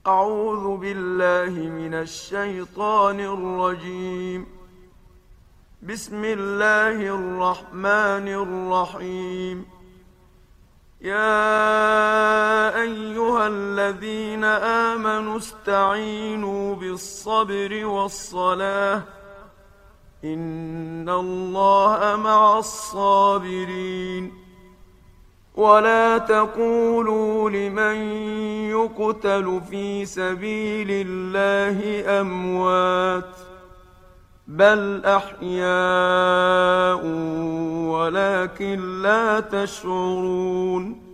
أعوذ بالله من الشيطان الرجيم. بسم الله الرحمن الرحيم. يا أيها الذين آمنوا استعينوا بالصبر والصلاة إن الله مع الصابرين. ولا تقولوا لمن يقتل في سبيل الله أموات بل أحياء ولكن لا تشعرون.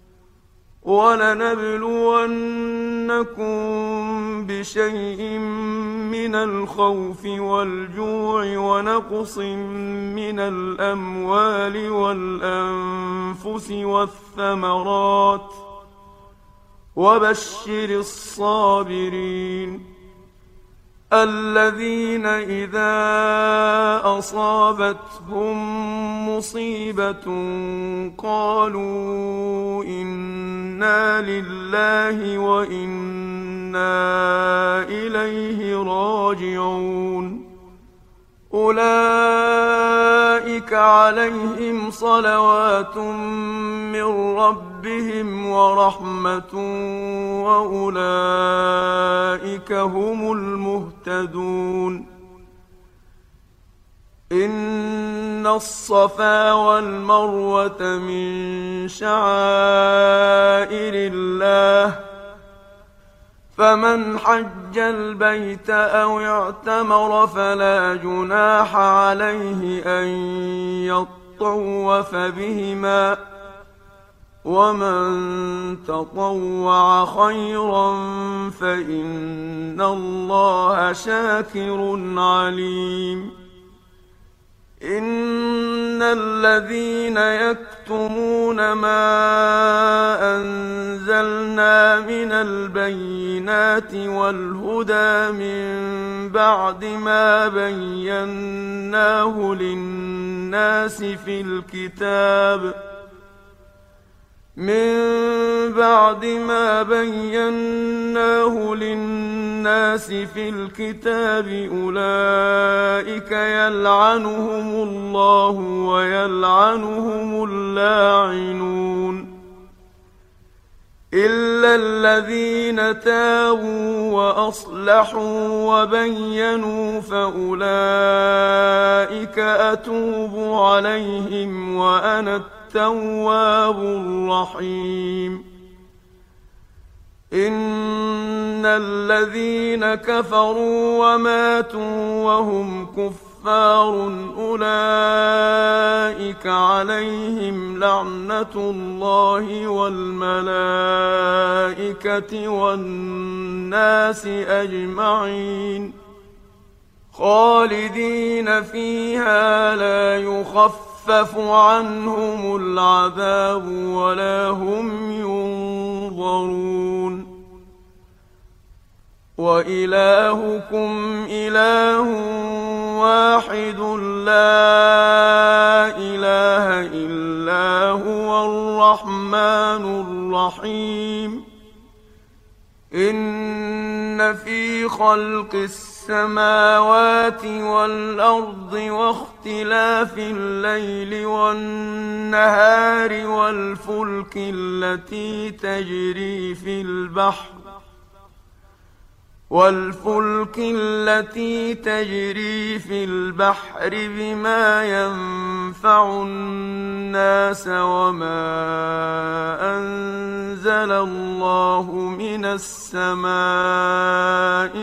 ولنبلونكم بشيء من الخوف والجوع ونقص من الأموال والأنفس والثمرات وبشر الصابرين الذين إذا أصابتهم مصيبة قالوا إنا لله وإنا إليه راجعون. أولئك عليهم صلوات من ربهم ورحمة وأولئك هم المهتدون. إن الصفا والمروة من شعائر الله فمن حج البيت أو اعتمر فلا جناح عليه أن يطوف بهما ومن تطوع خيرا فإن الله شاكر عليم. إن الذين يكتمون ما أنزلنا من البينات والهدى من بعد ما بيناه للناس في الكتاب أولئك يلعنهم الله ويلعنهم اللاعنون إلا الذين تابوا وأصلحوا وبينوا فأولئك أتوب عليهم وأنا التواب الرحيم. إن الذين كفروا وماتوا وهم كفار أولئك عليهم لعنة الله والملائكة والناس أجمعين خالدين فيها لا يخفف عنهم العذاب ولا هم ينظرون. وإلهكم إله واحد لا إله إلا هو الرحمن الرحيم. إن في خلق السماوات والأرض واختلاف الليل والنهار والفلك التي تجري في البحر بما ينفع الناس وما أنزل الله من السماء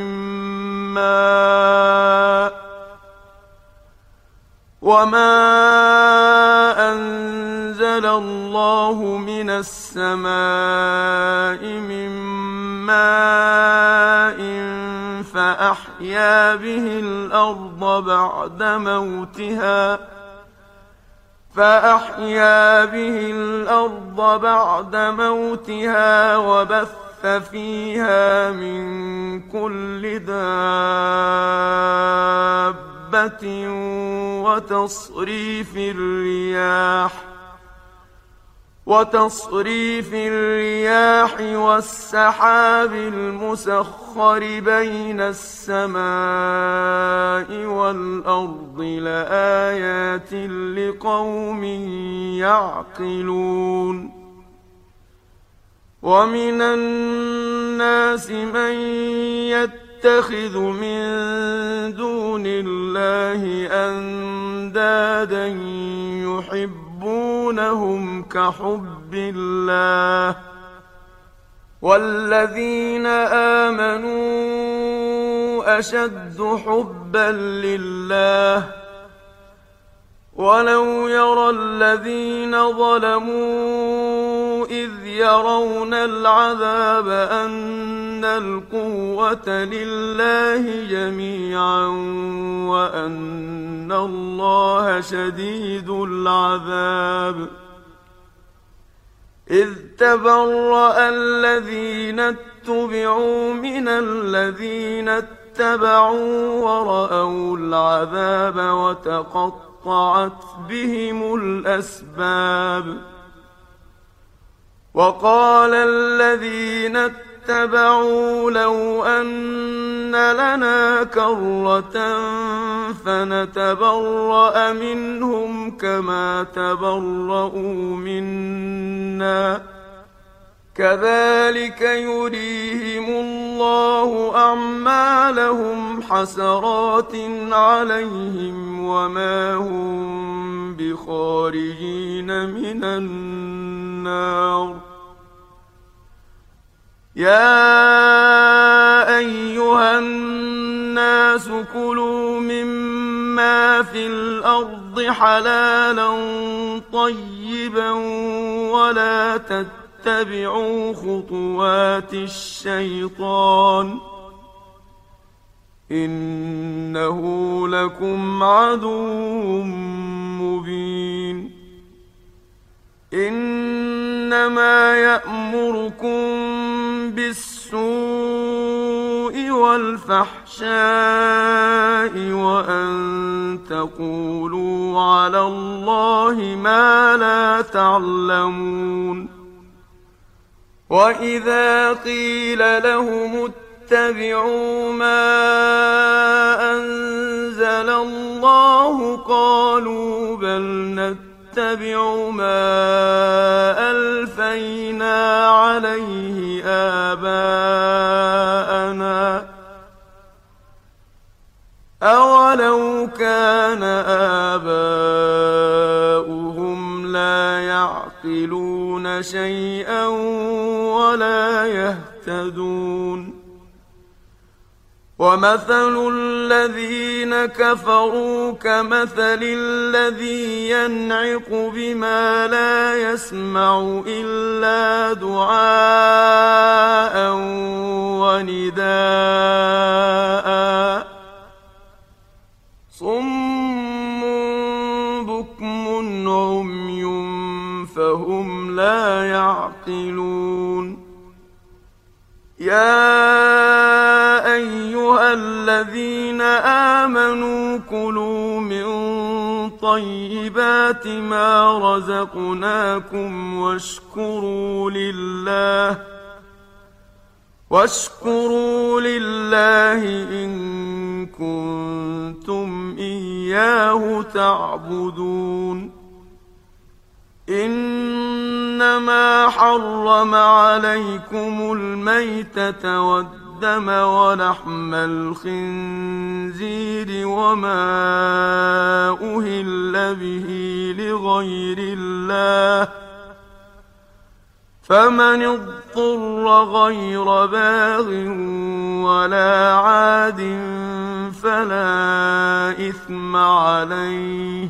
من ماء فأحيا به الأرض بعد موتها وبث فيها من كل دابة وتصريف الرياح وتصريف الرياح والسحاب المسخر بين السماء والأرض لآيات لقوم يعقلون ومن الناس من يتخذ من دون الله أندادا يحبونهم كحب الله والذين آمنوا أشد حبا لله ولو يرى الذين ظلموا إذ يرون العذاب أن القوة لله جميعا وأن الله شديد العذاب إذ تبرأ الذين اتبعوا من الذين اتبعوا ورأوا العذاب وتقطعت بهم الأسباب وقال الذين اتبعوا لو أن لنا كرة فنتبرأ منهم كما تبرؤوا منا كذلك يريهم الله أعمالهم حسرات عليهم وما هم بخارجين من النار يا أيها الناس كلوا مما في الأرض حلالا طيبا ولا تتبعوا خطوات الشيطان إنه لكم عدو مبين إنما يأمركم بالسوء والفحشاء وأن تقولوا على الله ما لا تعلمون وإذا قيل لهم اتبعوا ما أنزل الله قالوا بل نتبع ما ألفينا عليه آباءنا أولو كان آباؤهم لا يعقلون شيئا ولا يهتدون ومثل الذين كفروا كمثل الذي ينعق بما لا يسمع إلا دعاء ونداء صم بكم عمي فهم لا يعقلون يا أيها الذين آمنوا كلوا من طيبات ما رزقناكم واشكروا لله إن كنتم إياه تعبدون إنما حرم عليكم الميتة والدم ولحم الخنزير وما أهل به لغير الله فمن اضطر غير باغ ولا عاد فلا إثم عليه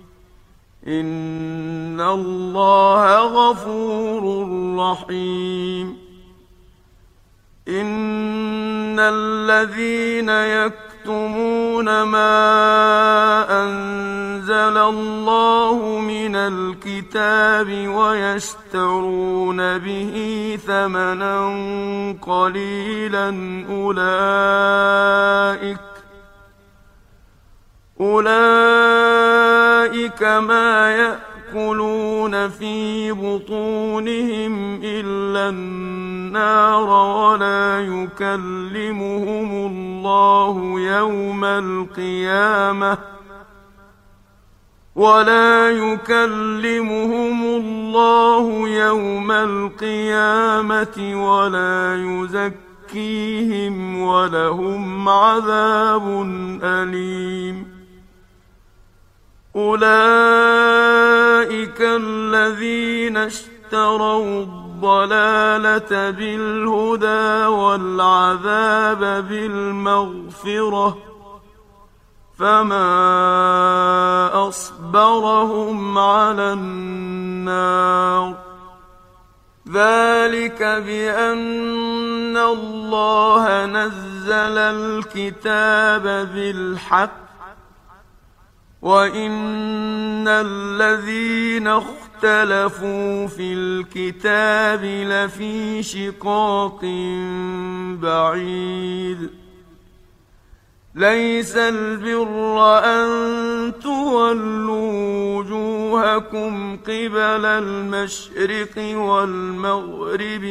إن الله غفور رحيم إن الذين يكتمون ما أنزل الله من الكتاب ويشترون به ثمنا قليلا أولئك ما يأكلون في بطونهم إلا النار ولا يكلمهم الله يوم القيامة ولا يزكيهم ولهم عذاب أليم. أولئك الذين اشتروا الضلالة بالهدى والعذاب بالمغفرة فما أصبرهم على النار. ذلك بأن الله نزل الكتاب بالحق وإن الذين اختلفوا في الكتاب لفي شقاق بعيد. ليس البر أن تولوا وجوهكم قبل المشرق والمغرب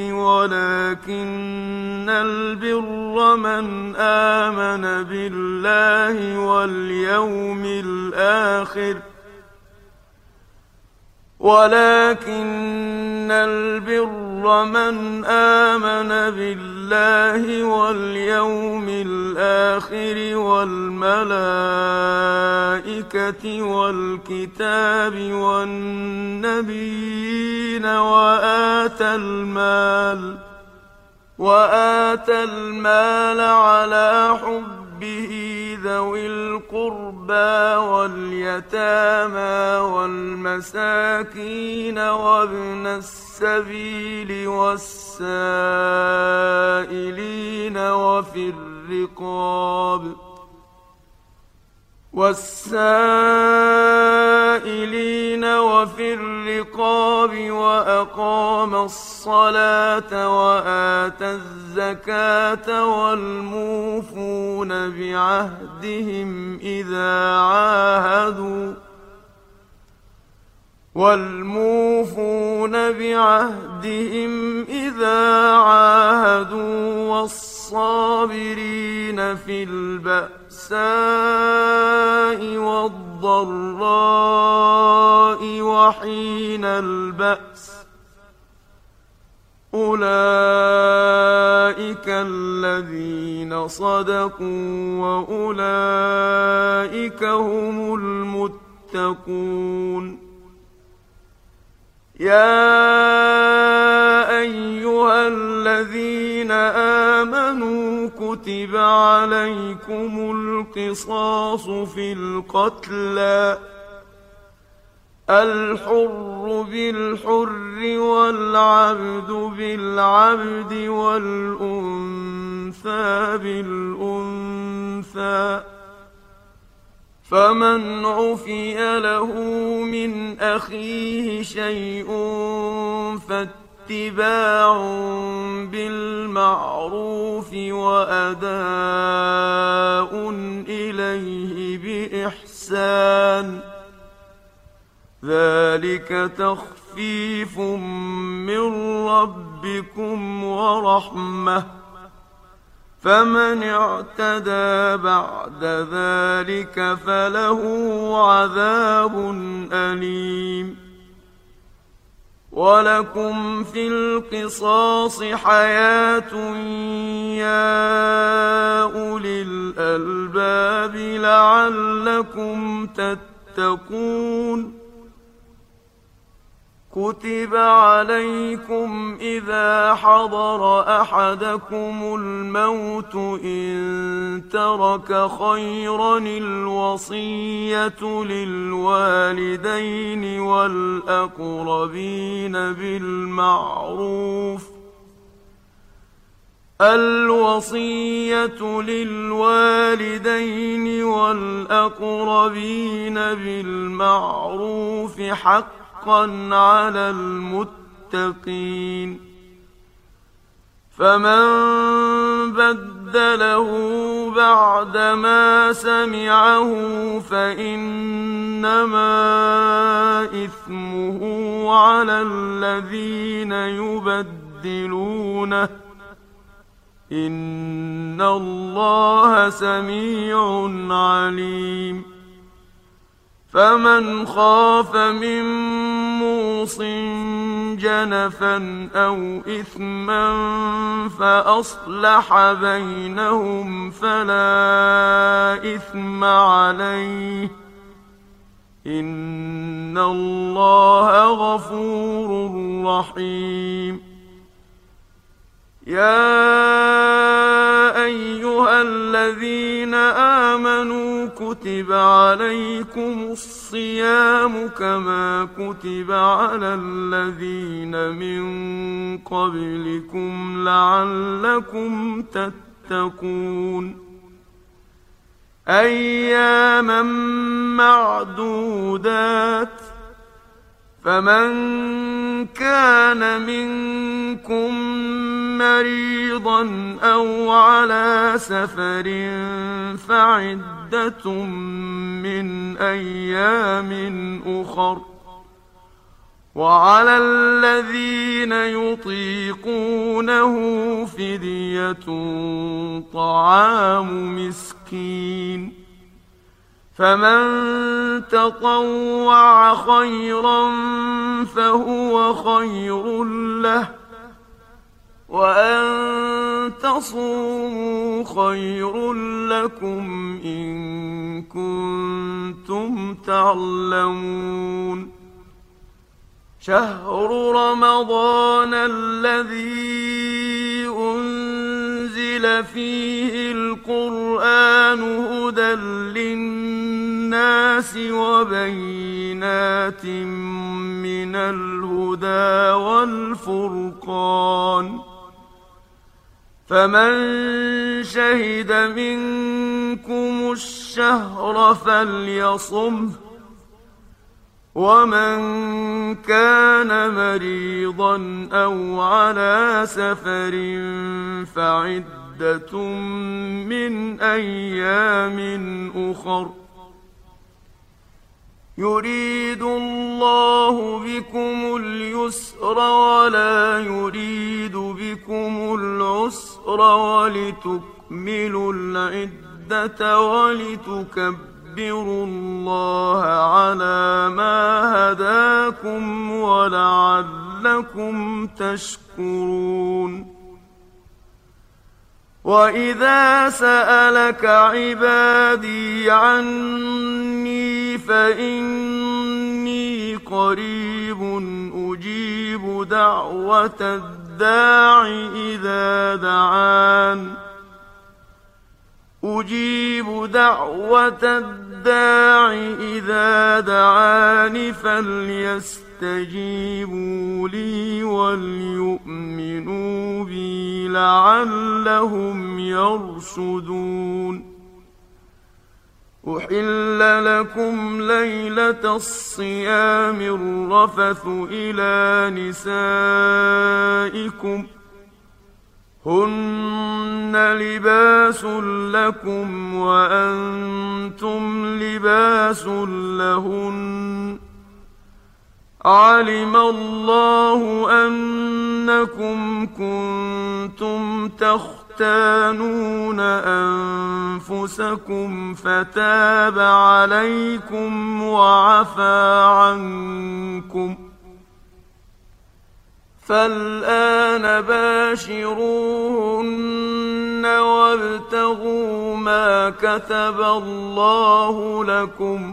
ولكن البر من آمن بالله واليوم الآخر والملائكة والكتاب والنبيين وآتى المال على حبه ذوي القربى واليتامى والمساكين وابن السبيل والسائلين وفي الرقاب وأقام الصلاة وآتى الزكاة والموفون بعهدهم إذا عاهدوا والصابرين في البأساء والضراء وحين البأس. أولئك الذين صدقوا وأولئك هم المتقون. يا أيها الذين آمنوا كتب عليكم القصاص في القتلى الحر بالحر والعبد بالعبد والأنثى بالأنثى فمن عفي له من أخيه شيء فاتباع بالمعروف وأداء إليه بإحسان ذلك تخفيف من ربكم ورحمة فمن اعتدى بعد ذلك فله عذاب أليم. ولكم في القصاص حياة يا أولي الألباب لعلكم تتقون. كتب عليكم إذا حضر أحدكم الموت إن ترك خيرا الوصية للوالدين والأقربين بالمعروف حقا على المتقين. فمن بدله بدله بعدما سمعه فإنما إثمه على الذين يبدلونه إن الله سميع عليم فمن خاف من موص جنفا أو إثما فأصلح بينهم فلا إثم عليه إن الله غفور رحيم يا أيها الذين آمنوا كتب عليكم الصيام كما كتب على الذين من قبلكم لعلكم تتقون أياما معدودات فمن كان منكم مريضا أو على سفر فعدة من أيام أخر وعلى الذين يطيقونه فدية طعام مسكين فمن تطوع خيرا فهو خير له وأن تصوموا خير لكم إن كنتم تعلمون شهر رمضان الذي أنزل فيه القرآن هدى للناس وبينات من الهدى والفرقان فمن شهد منكم الشهر فليصمه ومن كان مريضا أو على سفر فعدة من أيام أخر يريد الله بكم اليسر ولا يريد بكم العسر ولتكملوا العدة ولتكبروا الله على ما هداكم ولعلكم تشكرون وإذا سألك عبادي عني فإني قريب أجيب دعوة الداع إذا دعان فليستجيبوا لي وليؤمنوا بي لعلهم يرشدون أحل لكم ليلة الصيام الرفث إلى نسائكم هن لباس لكم وأنتم لباس لهن علم الله أنكم كنتم تختانون أنفسكم فتاب عليكم وعفى عنكم فالآن باشروهن وابتغوا ما كتب الله لكم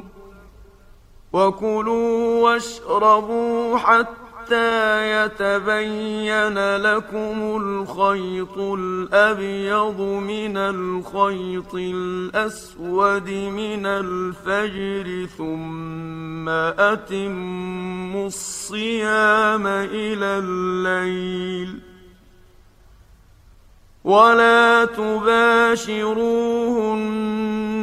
وكلوا واشربوا حتى يتبين لكم الخيط الأبيض من الخيط الأسود من الفجر ثم أتموا الصيام إلى الليل ولا تباشروهن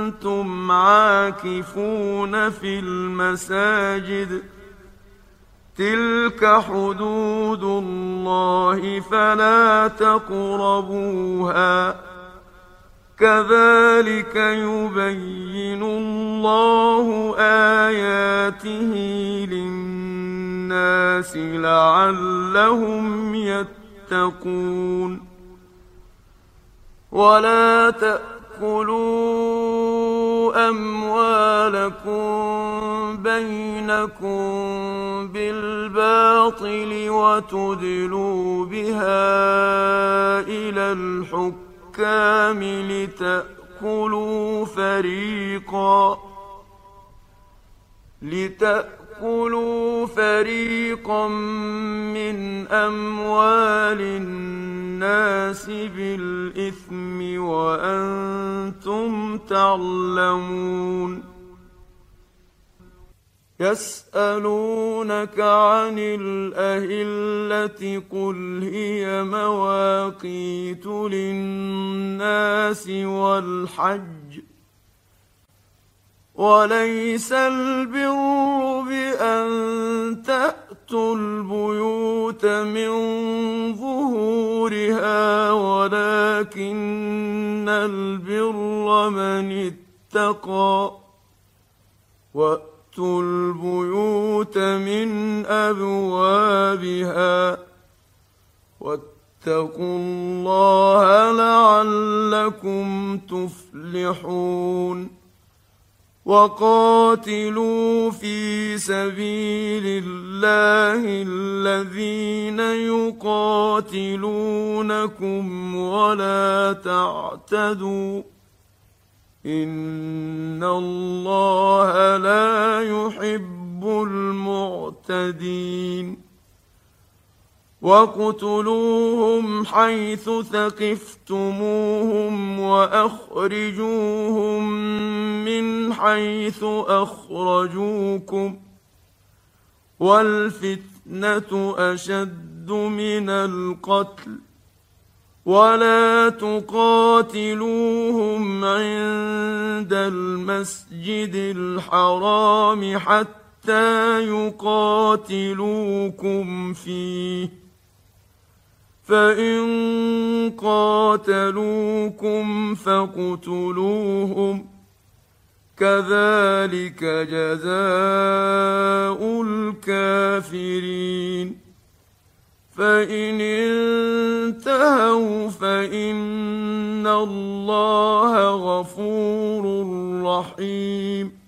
وأنتم عاكفون في المساجد تلك حدود الله فلا تقربوها كذلك يبين الله آياته للناس لعلهم يتقون ولا تأكلوا أموالكم بينكم بالباطل وتدلوا بها إلى الحكام لتأكلوا فريقا من أموال الناس بالإثم وأنتم تعلمون يسألونك عن الأهلة قل هي مواقيت للناس والحج وليس البر بأن تأتوا البيوت من ظهورها ولكن البر من اتقى وأتوا البيوت من أبوابها واتقوا الله لعلكم تفلحون وقاتلوا في سبيل الله الذين يقاتلونكم ولا تعتدوا إن الله لا يحب المعتدين واقتلوهم حيث ثقفتموهم وأخرجوهم من حيث أخرجوكم والفتنة أشد من القتل ولا تقاتلوهم عند المسجد الحرام حتى يقاتلوكم فيه فإن قاتلوكم فاقتلوهم كذلك جزاء الكافرين فإن انتهوا فإن الله غفور رحيم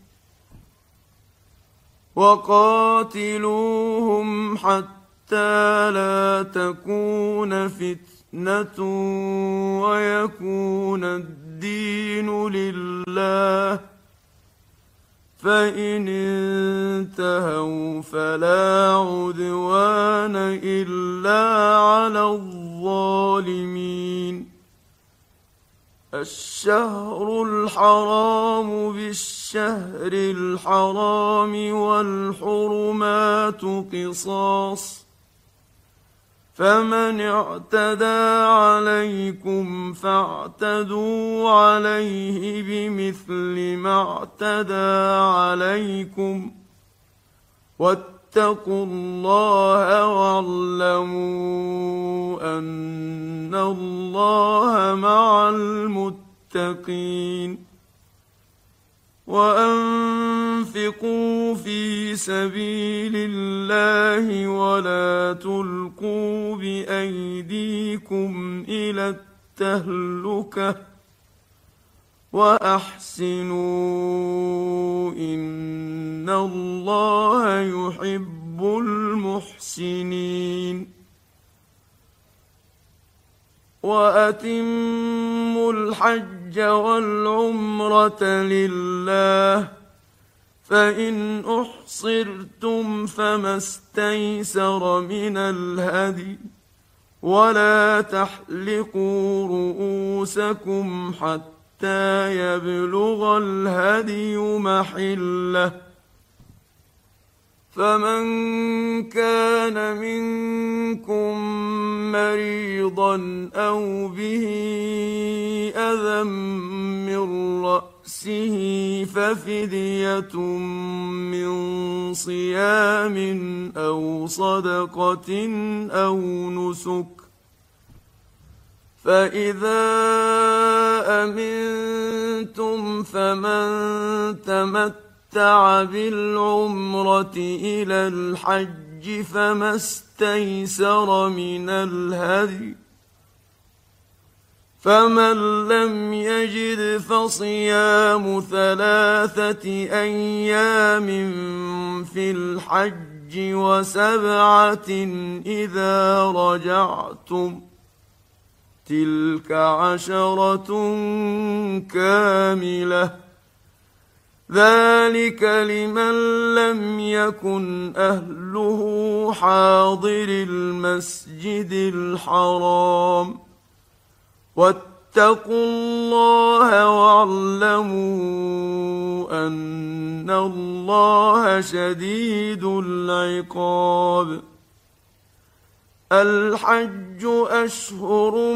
وقاتلوهم حتى لا تكون فتنة ويكون الدين لله فإن انتهوا فلا عدوان إلا على الظالمين الشهر الحرام بالشهر الحرام والحرمات قصاص فمن اعتدى عليكم فاعتدوا عليه بمثل ما اعتدى عليكم واتقوا الله واعلموا أن الله مع المتقين وأنفقوا في سبيل الله ولا تلقوا بأيديكم إلى التهلكة وأحسنوا إن الله يحب المحسنين وأتموا الحج والعمرة لله فإن أحصرتم فما استيسر من الهدي ولا تحلقوا رؤوسكم حتى يبلغ الهدي محله فمن كان منكم مريضا أو به أذى من رأسه بأسه ففدية من صيام أو صدقة أو نسك، فإذا أمنتم فمن تمتع بالعمرة إلى الحج فما استيسر من الهدي، فمن لم يجد فصيام 3 أيام في الحج و7 إذا رجعتم، تلك 10 كاملة، ذلك لمن لم يكن أهله حاضر المسجد الحرام. واتقوا الله واعلموا أن الله شديد العقاب. الحج أشهر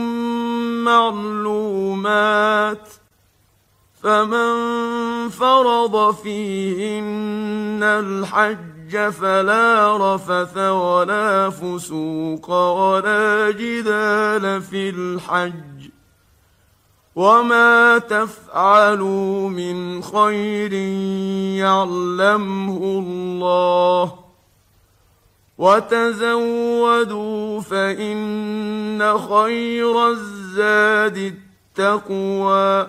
معلومات، فمن فرض فيهن الحج فلا رفث ولا فسوق ولا جدال في الحج، وما تفعلوا من خير يعلمه الله، وتزودوا فإن خير الزاد التقوى،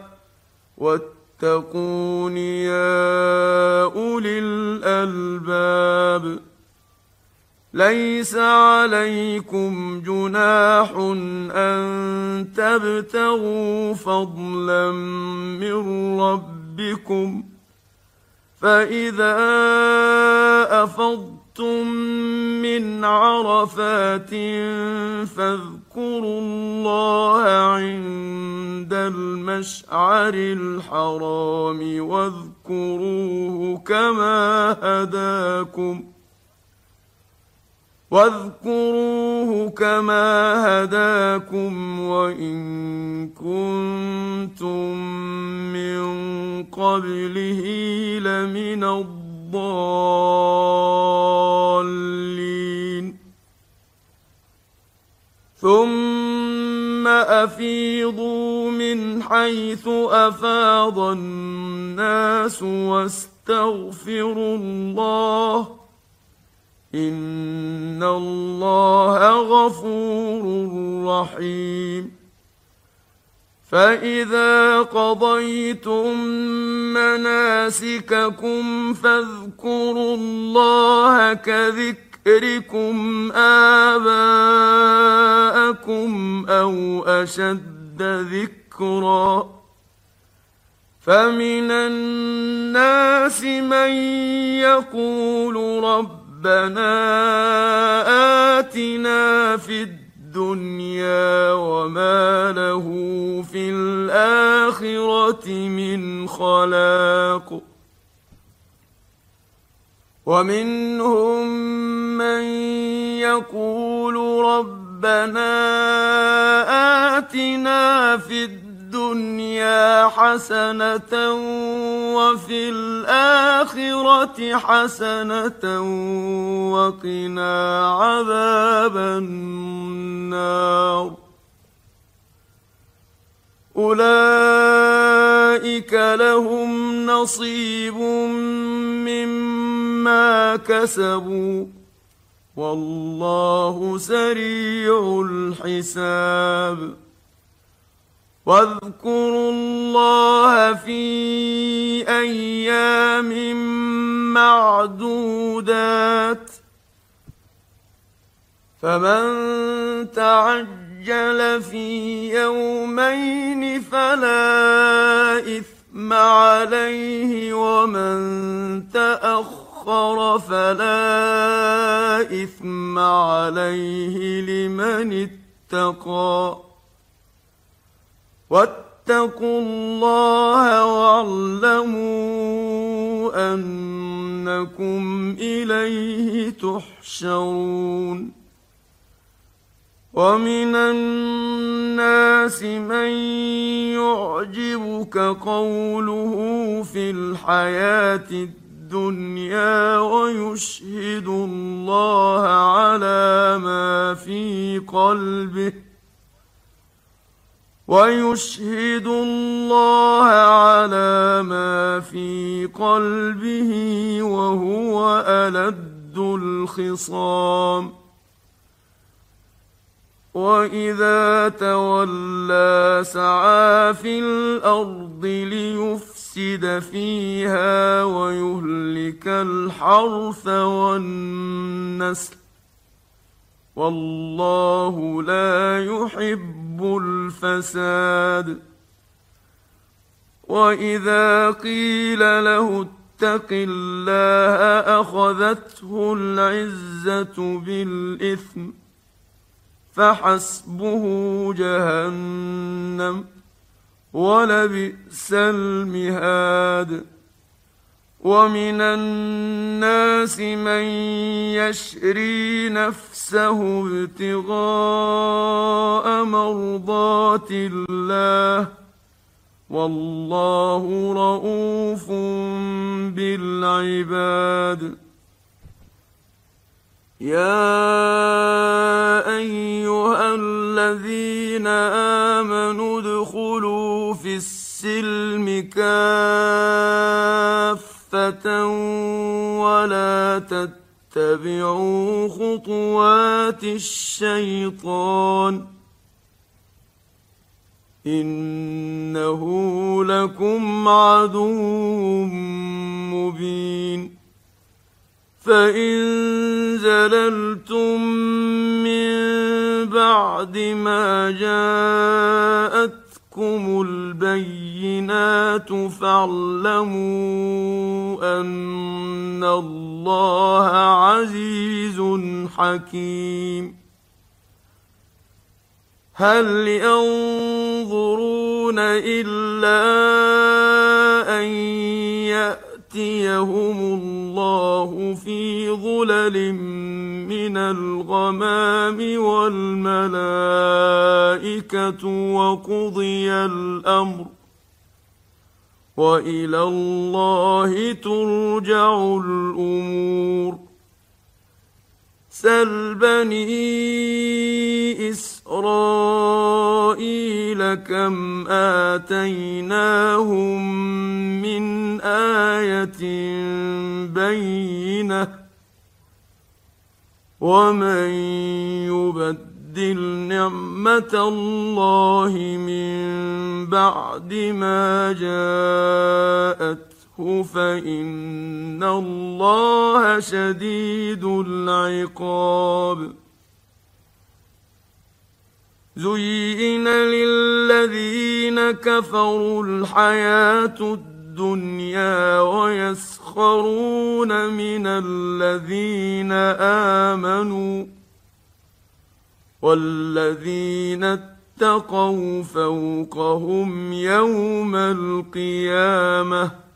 واتقون يا أولي الألباب. ليس عليكم جناح أن تبتغوا فضلا من ربكم، فإذا أفضتم من عرفات فاذكروا الله عند المشعر الحرام واذكروه كما هداكم وإن كنتم من قبله لمن الضالين. ثم أفيضوا من حيث أفاض الناس واستغفروا الله، إن الله غفور رحيم. فإذا قضيتم مناسككم فاذكروا الله كذكركم آباءكم أو أشد ذكرا، فمن الناس من يقول ربنا آتنا في الدنيا وما له في الآخرة من خلاق، ومنهم من يقول ربنا آتنا في الدنيا حسنة وفي الآخرة حسنة وقنا عذاب النار. أولئك لهم نصيب مما كسبوا والله سريع الحساب. واذكروا الله في أيام معدودات، فمن تعجل في يومين فلا إثم عليه، ومن تأخر فلا إثم عليه لمن اتقى. واتقوا الله واعلموا أنكم إليه تحشرون. ومن الناس الناس من يعجبك قوله في الحياة الدنيا ويشهد الله على ما في قلبه وهو ألد الخصام وإذا تولى سعى في الأرض ليفسد فيها ويهلك الحرث والنسل والله لا يحب الفساد وإذا قيل له اتق الله أخذته العزة بالإثم فحسبه جهنم ولبئس المهاد ومن الناس من يشري نفسه ابتغاء مرضات الله والله رءوف بالعباد يا أيها الذين آمنوا ادخلوا في السلم كافة ولا تتبعوا خطوات الشيطان إنه لكم عدو مبين فإن زللتم من بعد ما جاءتكم البينات فاعلموا أن الله عزيز حكيم هل ينظرون إلا أن يأتيهم الله في ظلل من الغمام والملائكة وقضي الأمر وإلى الله ترجع الأمور سل بني إسرائيل كم آتيناهم من آية بينة ومن يبدل نعمة الله من بعد ما جاءته فإن الله شديد العقاب زين للذين كفروا الحياة الدنيا ويسخرون من الذين آمنوا والذين اتقوا فوقهم يوم القيامة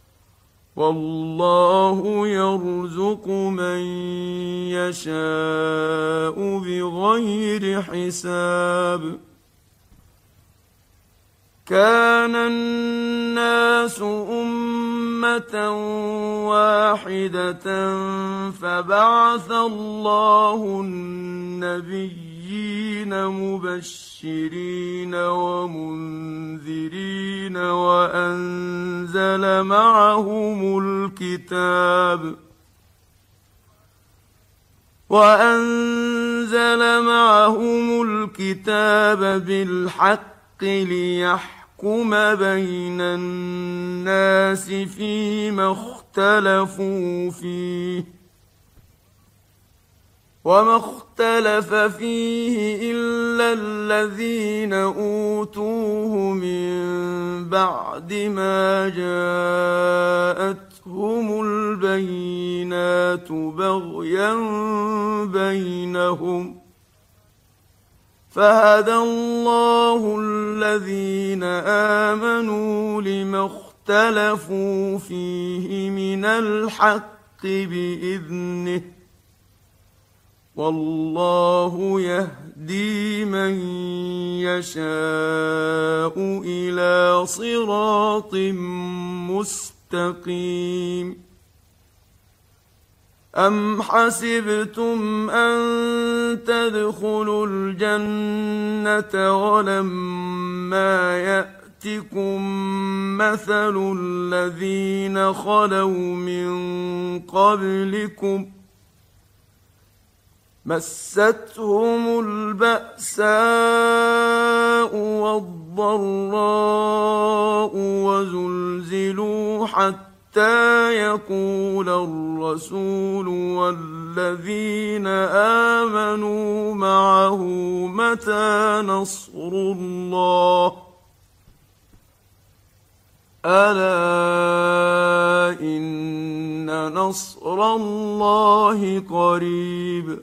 والله يرزق من يشاء بغير حساب كان الناس أمة واحدة فبعث الله النبيين مبشرين ومنذرين وأنزل معهم الكتاب بالحق ليحكم بين الناس فيما اختلفوا فيه وما اختلف فيه إلا الذين أوتوه من بعد ما جاءتهم البينات بغيا بينهم فهدى الله الذين آمنوا لما اختلفوا فيه من الحق بإذنه والله يهدي من يشاء إلى صراط مستقيم. أم حسبتم أن تدخلوا الجنة ولما يأتكم مثل الذين خلوا من قبلكم مستهم البأساء والضراء وزلزلوا حتى يقول الرسول والذين آمنوا معه متى نصر الله ألا إن نصر الله قريب.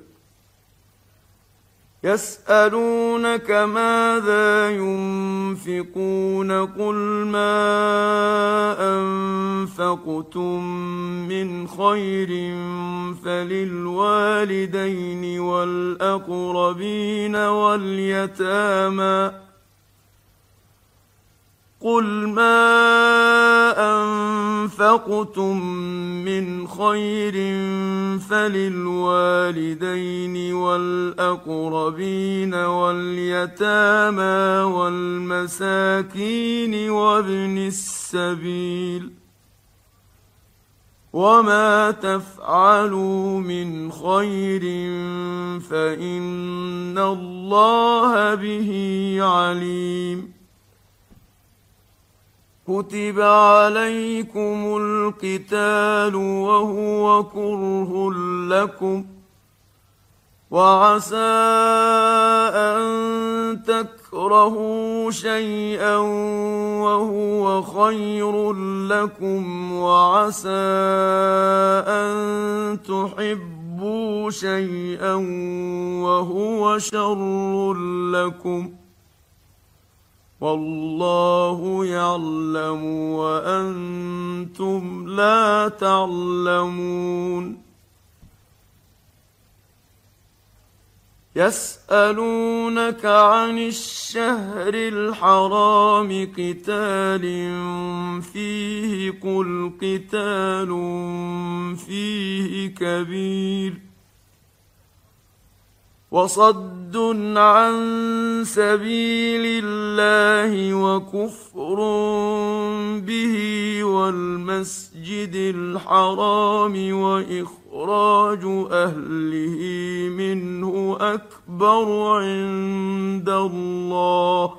يسألونك ماذا ينفقون قل ما أنفقتم من خير فللوالدين والأقربين واليتامى قل ما أنفقتم من خير فللوالدين والأقربين واليتامى والمساكين وابن السبيل وما تفعلوا من خير فإن الله به عليم. كتب عليكم القتال وهو كره لكم وعسى أن تكرهوا شيئا وهو خير لكم وعسى أن تحبوا شيئا وهو شر لكم والله يعلم وأنتم لا تعلمون. يسألونك عن الشهر الحرام قتال فيه قل قتال فيه كبير وصد عن سبيل الله وكفر به والمسجد الحرام وإخراج أهله منه أكبر عند الله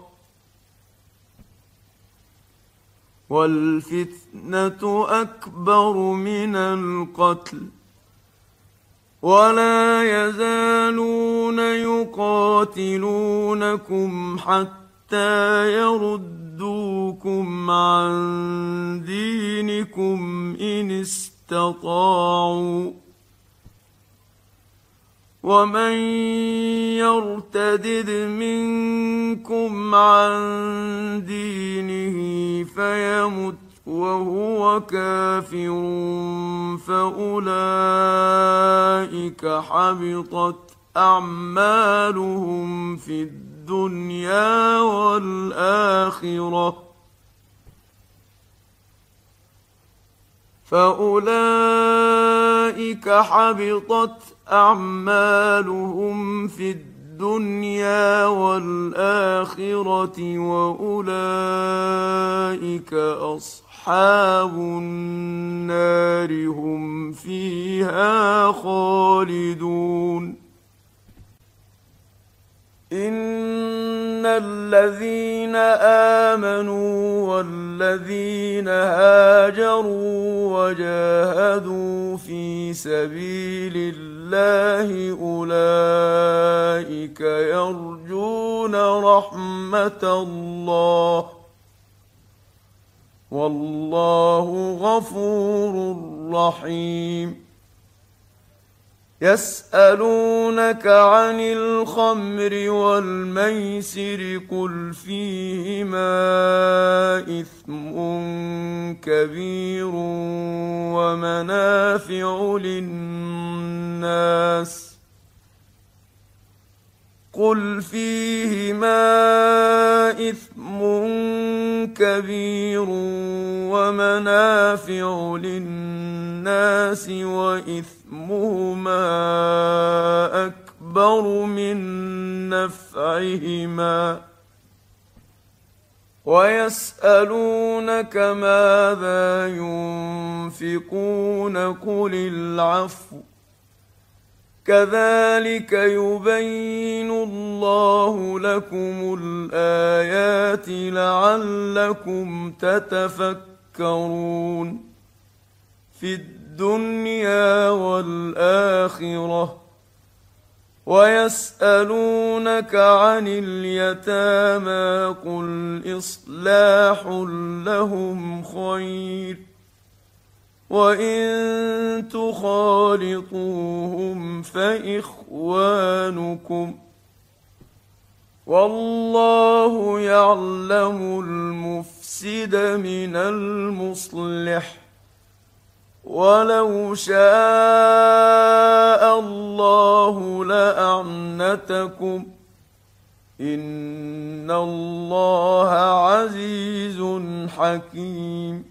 والفتنة أكبر من القتل ولا يزالون يقاتلونكم حتى يردوكم عن دينكم إن استطاعوا ومن يرتدد منكم عن دينه فيمت وهو كافر فأولئك حبطت أعمالهم في الدنيا والآخرة فأولئك حبطت أعمالهم في الدنيا والآخرة وأولئك أصحاب النار هم فيها خالدون. إن الذين آمنوا والذين هاجروا وجاهدوا في سبيل الله أولئك يرجون رحمة الله والله غفور رحيم. يسألونك عن الخمر والميسر قل فيهما إثم كبير ومنافع للناس قل فيهما إثم كبير ومنافع للناس وإثمهما أكبر من نفعهما ويسألونك ماذا ينفقون قل العفو كذلك يبين الله لكم الآيات لعلكم تتفكرون في الدنيا والآخرة ويسألونك عن اليتامى قل إصلاح لهم خير وإن تخالطوهم فإخوانكم والله يعلم المفسد من المصلح ولو شاء الله لأعنتكم إن الله عزيز حكيم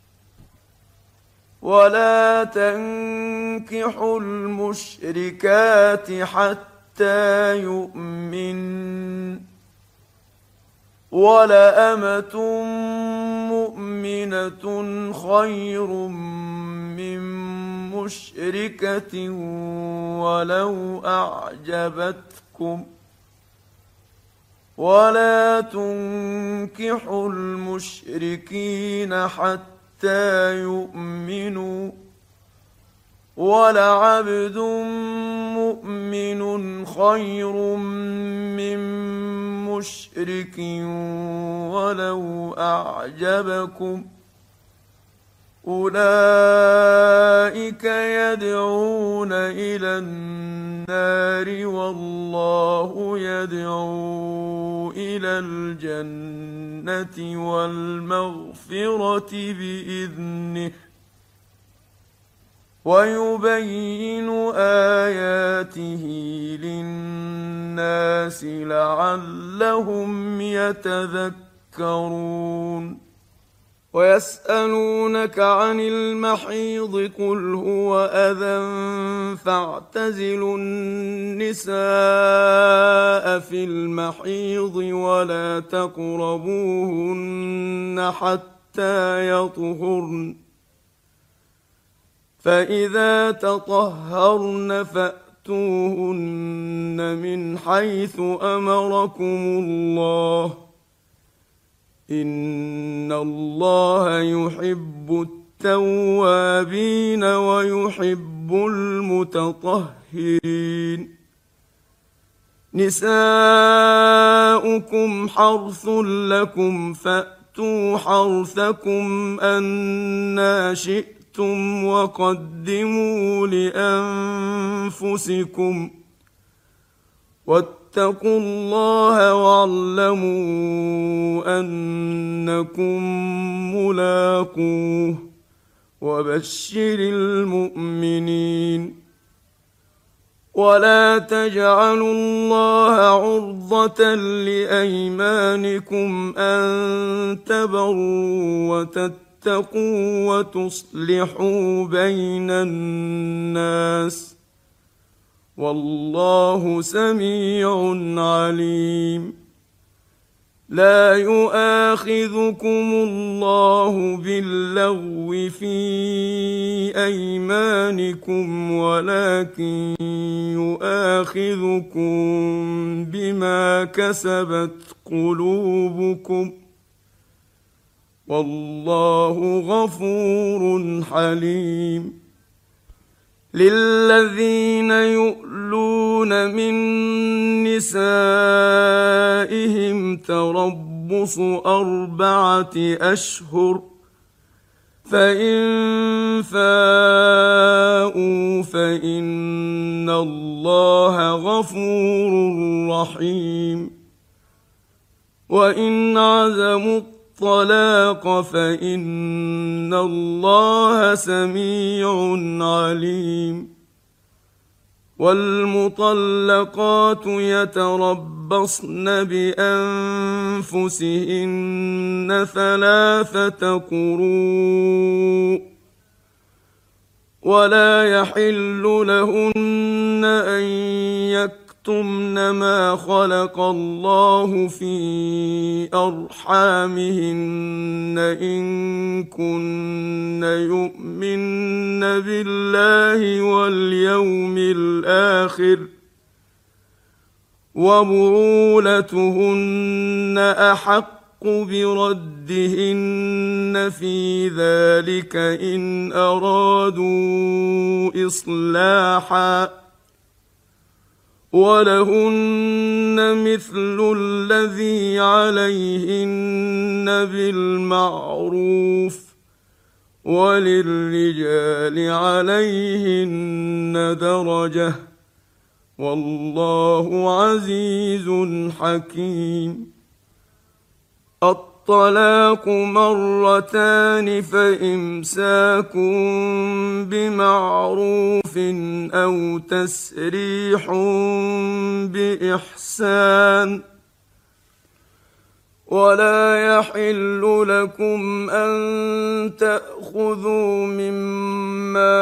ولا تنكحوا المشركات حتى يؤمن ولأمة مؤمنة خير من مشركة ولو أعجبتكم ولا تنكحوا المشركين حتى يؤمنوا ولعبد مؤمن خير من مشرك ولو أعجبكم أولئك يدعون إلى النار والله يدعو إلى الجنة والمغفرة بإذنه ويبين آياته للناس لعلهم يتذكرون ويسألونك عن المحيض قل هو أذى فاعتزلوا النساء في المحيض ولا تقربوهن حتى يطهرن فإذا تطهرن فأتوهن من حيث أمركم الله إن الله يحب التوابين ويحب المتطهرين نساؤكم حرث لكم فأتوا حرثكم أنى شئتم وقدموا لأنفسكم واتقوا الله واعلموا أنكم ملاقوه وبشر المؤمنين ولا تجعلوا الله عرضة لأيمانكم أن تبروا وتتقوا وتصلحوا بين الناس والله سميع عليم لا يؤاخذكم الله باللغو في أيمانكم ولكن يؤاخذكم بما كسبت قلوبكم والله غفور حليم للذين يؤلون من نسائهم تربص 4 أشهر فإن فاءوا فإن الله غفور رحيم وإن عزموا الطلاق فإن الله سميع عليم والمطلقات يتربصن بأنفسهن 3 قروء ولا يحل لهن أن يكتمن ما خلق الله في أرحامهن إن كن يؤمن بالله واليوم الآخر وبعولتهن أحق بردهن في ذلك إن أرادوا إصلاحا ولهن مثل الذي عليهن بالمعروف وللرجال عليهن درجة والله عزيز حكيم. الطلاق 2 فإمساك بمعروف أو تسريح بإحسان ولا يحل لكم أن تأخذوا مما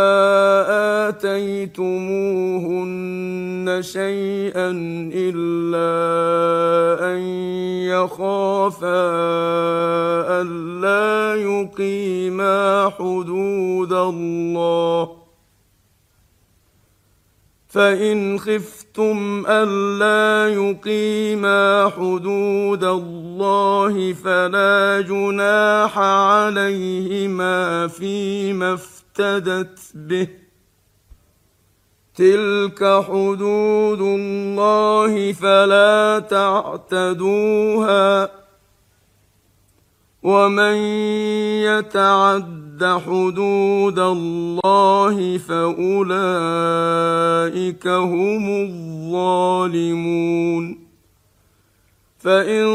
آتيتموهن شيئا إلا أن يخافا ألا يقيما حدود الله فإن خفتم ألا يقيما حدود الله فلا جناح عليهما فيما افتدت به تلك حدود الله فلا تعتدوها ومن يتعد حدود الله فأولئك هم الظالمون. فإن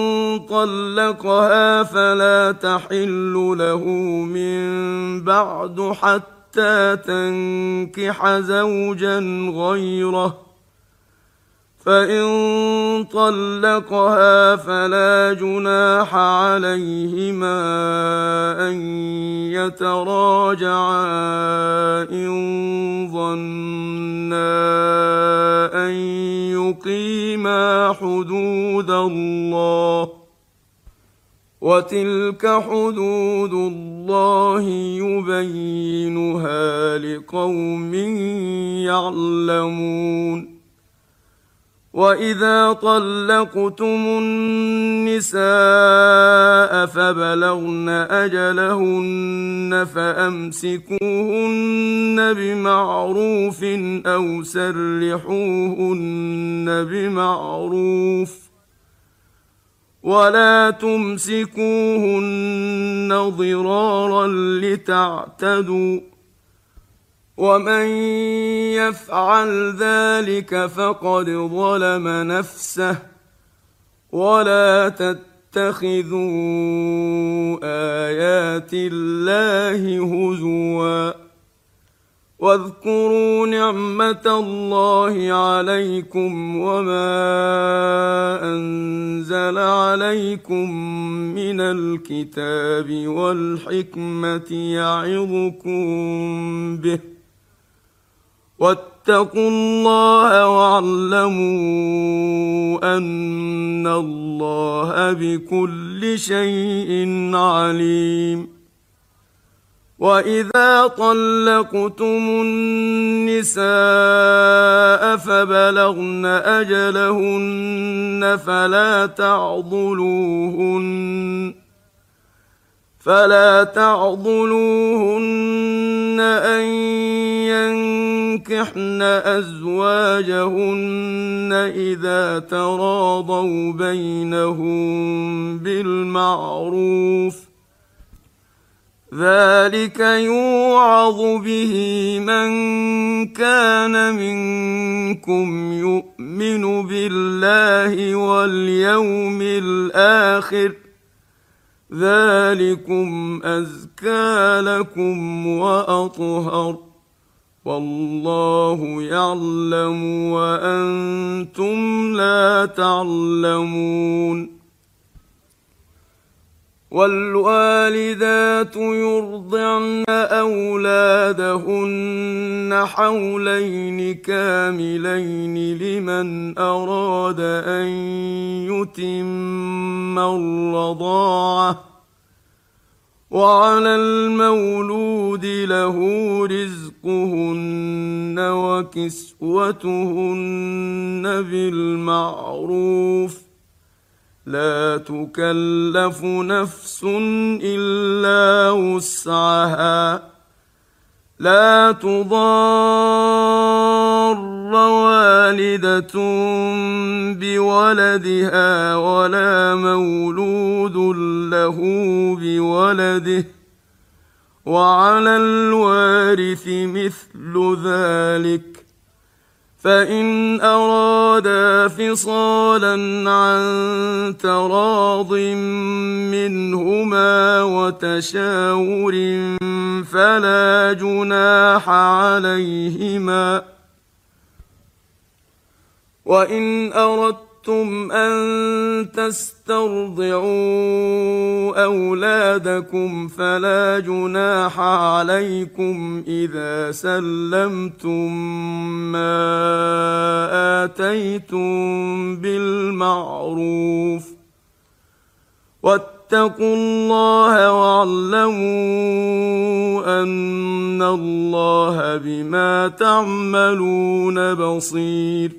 طلقها فلا تحل له من بعد حتى تنكح زوجا غيره فإن طلقها فلا جناح عليهما أن يتراجعا إن ظنا أن يقيما حدود الله وتلك حدود الله يبينها لقوم يعلمون. وإذا طلقتم النساء فبلغن أجلهن فأمسكوهن بمعروف أو سرحوهن بمعروف ولا تمسكوهن ضرارا لتعتدوا ومن يفعل ذلك فقد ظلم نفسه ولا تتخذوا آيات الله هزوا واذكروا نعمة الله عليكم وما أنزل عليكم من الكتاب والحكمة يعظكم به واتقوا الله واعلموا أن الله بكل شيء عليم. وإذا طلقتم النساء فبلغن أجلهن فلا تعضلوهن أن ينكحن أزواجهن إذا تراضوا بينهم بالمعروف ذلك يوعظ به من كان منكم يؤمن بالله واليوم الآخر ذلكم أزكى لكم وأطهر والله يعلم وأنتم لا تعلمون. والوالدات يرضعن أولادهن حولين كاملين لمن أراد أن يتم الرضاعة، وعلى المولود له رزقهن وكسوتهن بالمعروف، لا تكلف نفس إلا وسعها، لا تضار والدة بولدها ولا مولود له بولده، وعلى الوارث مثل ذلك، فإن أرادا فصالا عن تراض منهما وتشاور فلا جناح عليهما. وإن أردتم أن تسترضعوا أولادكم فلا جناح عليكم إذا سلمتم ما آتيتم بالمعروف، واتقوا الله واعلموا أن الله بما تعملون بصير.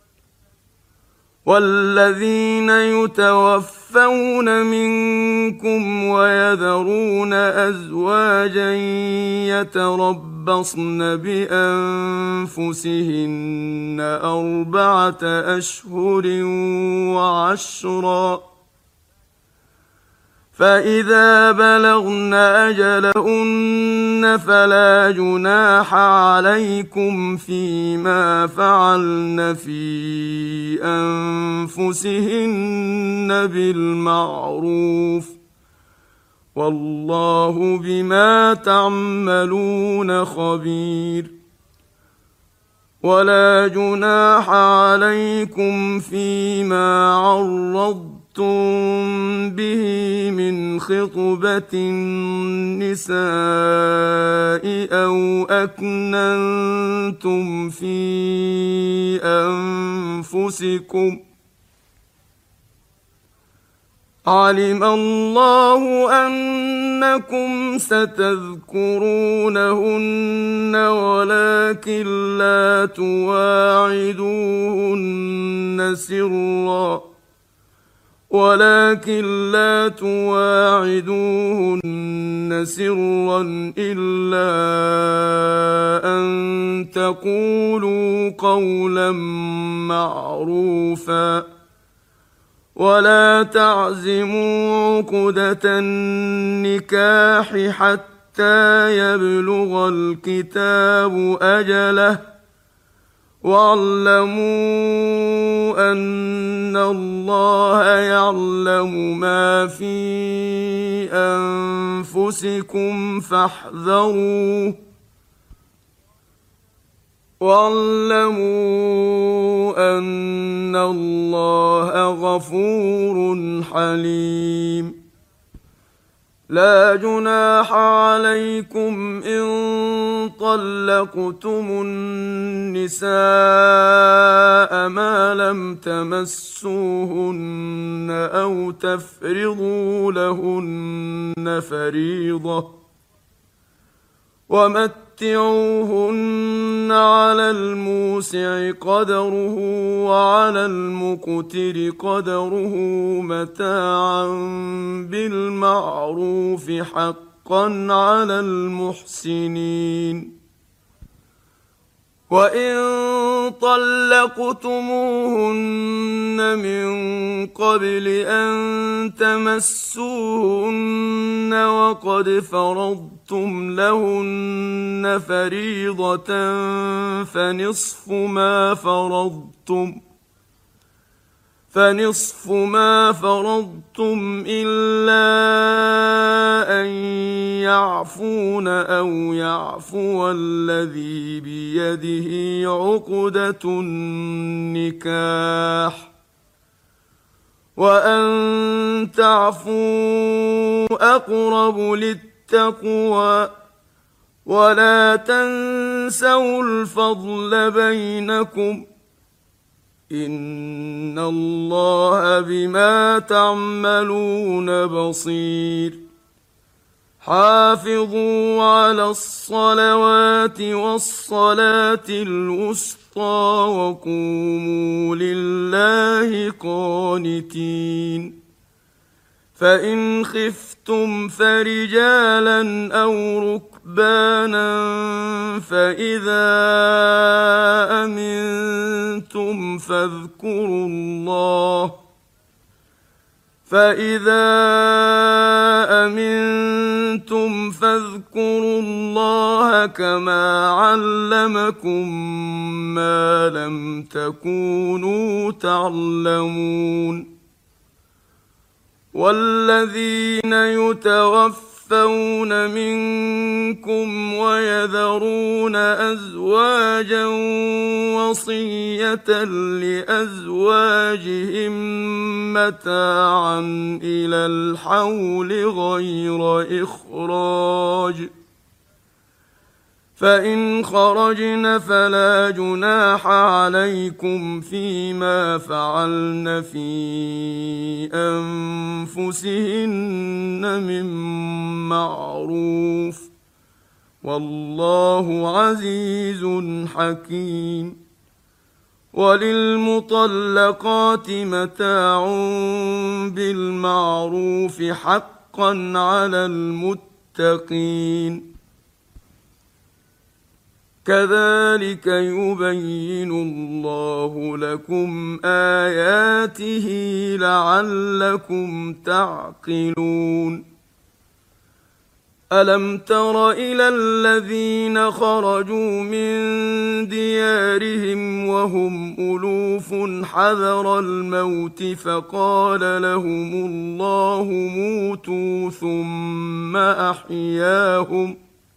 والذين يتوفون منكم ويذرون أزواجا يتربصن بأنفسهن 4 أشهر وعشرا، فإذا بلغن أجلهن فلا جناح عليكم فيما فعلن في أنفسهن بالمعروف، والله بما تعملون خبير. ولا جناح عليكم فيما عرضتم به من خطبة النساء أو أكننتم في أنفسكم، علم الله أنكم ستذكرونهن ولكن لا تواعدوهن سرا إلا أن تقولوا قولا معروفا، ولا تعزموا عقدة النكاح حتى يبلغ الكتاب أجله، واعلموا أن الله يعلم ما في أنفسكم فاحذروه، واعلموا أن الله غفور حليم. لا جناح عليكم إن طلقتم النساء ما لم تمسوهن أو تفرضوا لهن فريضة، ومتعوهن على الموسع قدره وعلى المقتر قدره متاعا بالمعروف حقا على المحسنين. وإن طلقتموهن من قبل أن تمسوهن وقد فرضتم لهن فريضة فنصف ما فرضتم إلا أن تعفون أو يعفو الذي بيده عقدة النكاح وأن تعفوا أقرب للتقوى ولا تنسوا الفضل بينكم إن الله بما تعملون بصير حافظوا على الصلوات والصلاة الوسطى وقوموا لله قانتين فإن خفتم فرجالا أو ركبانا فإذا أمنتم فاذكروا الله كما علمكم ما لم تكونوا تعلمون والذين يتوفون منكم ويذرون أزواجا وصية لأزواجهم متاعا إلى الحول غير إخراج فإن خرجن فلا جناح عليكم فيما فعلن في أنفسهن من معروف والله عزيز حكيم وللمطلقات متاع بالمعروف حقا على المتقين كذلك يبين الله لكم آياته لعلكم تعقلون ألم تر إلى الذين خرجوا من ديارهم وهم ألوف حذر الموت فقال لهم الله موتوا ثم أحياهم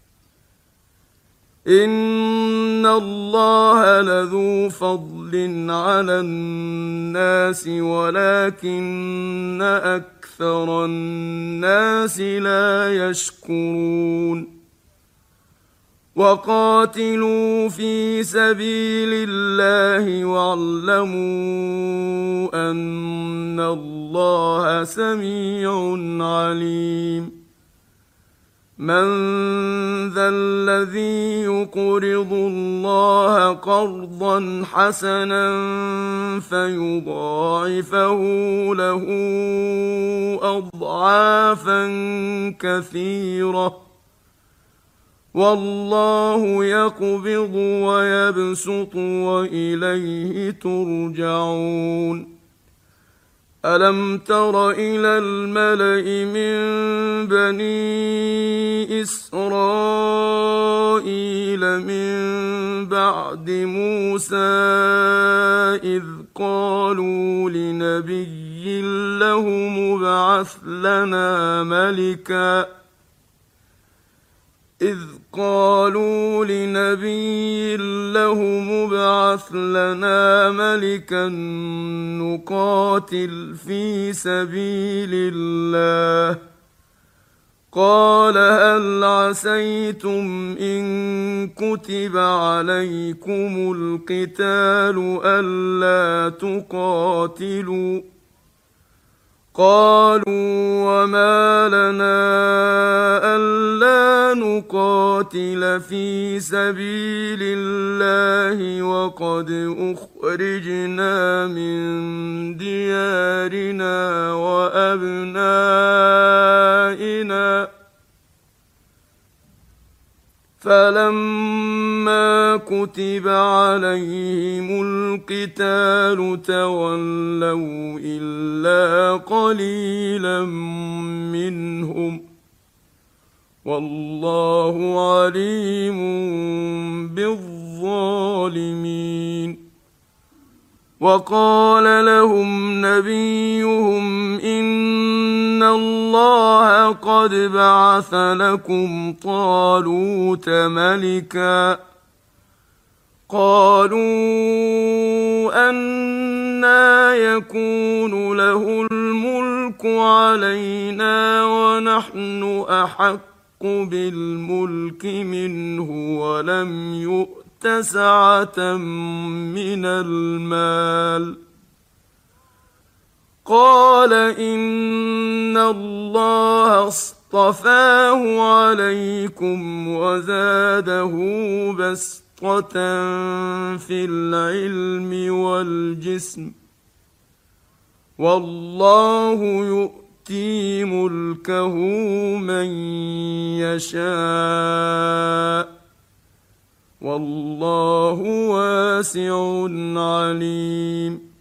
إن الله لذو فضل على الناس ولكن أكثر الناس لا يشكرون وقاتلوا في سبيل الله واعلموا أن الله سميع عليم من ذا الذي يقرض الله قرضا حسنا فيضاعفه له أضعافا كثيرة والله يقبض ويبسط وإليه ترجعون ألم تر إلى الملأ من بني إسرائيل من بعد موسى إذ قالوا لنبي له ابعث لنا ملكا نقاتل في سبيل الله قال هل عسيتم إن كتب عليكم القتال ألا تقاتلوا قالوا وما لنا ألا نقاتل في سبيل الله وقد أخرجنا من ديارنا وأبنائنا فلما كتب عليهم القتال تولوا إلا قليلا منهم والله عليم بالظالمين وقال لهم نبيهم إن الله قد بعث لكم طالوت ملكا قالوا أنى يكون له الملك علينا ونحن أحق بالملك منه ولم يؤت سعة من المال قال إن الله اصطفاه عليكم وزاده بسطة في العلم والجسم والله يؤتي ملكه من يشاء والله واسع عليم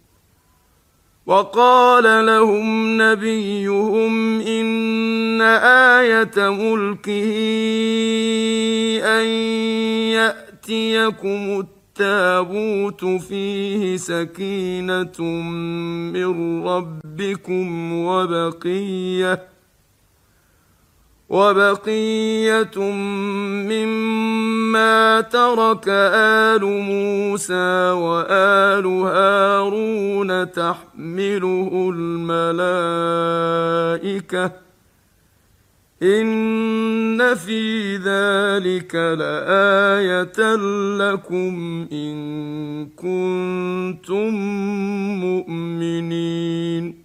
وقال لهم نبيهم إن آية ملكه أن يأتيكم التابوت فيه سكينة من ربكم وبقية مما ترك آل موسى وآل هارون تحمله الملائكة إن في ذلك لآية لكم إن كنتم مؤمنين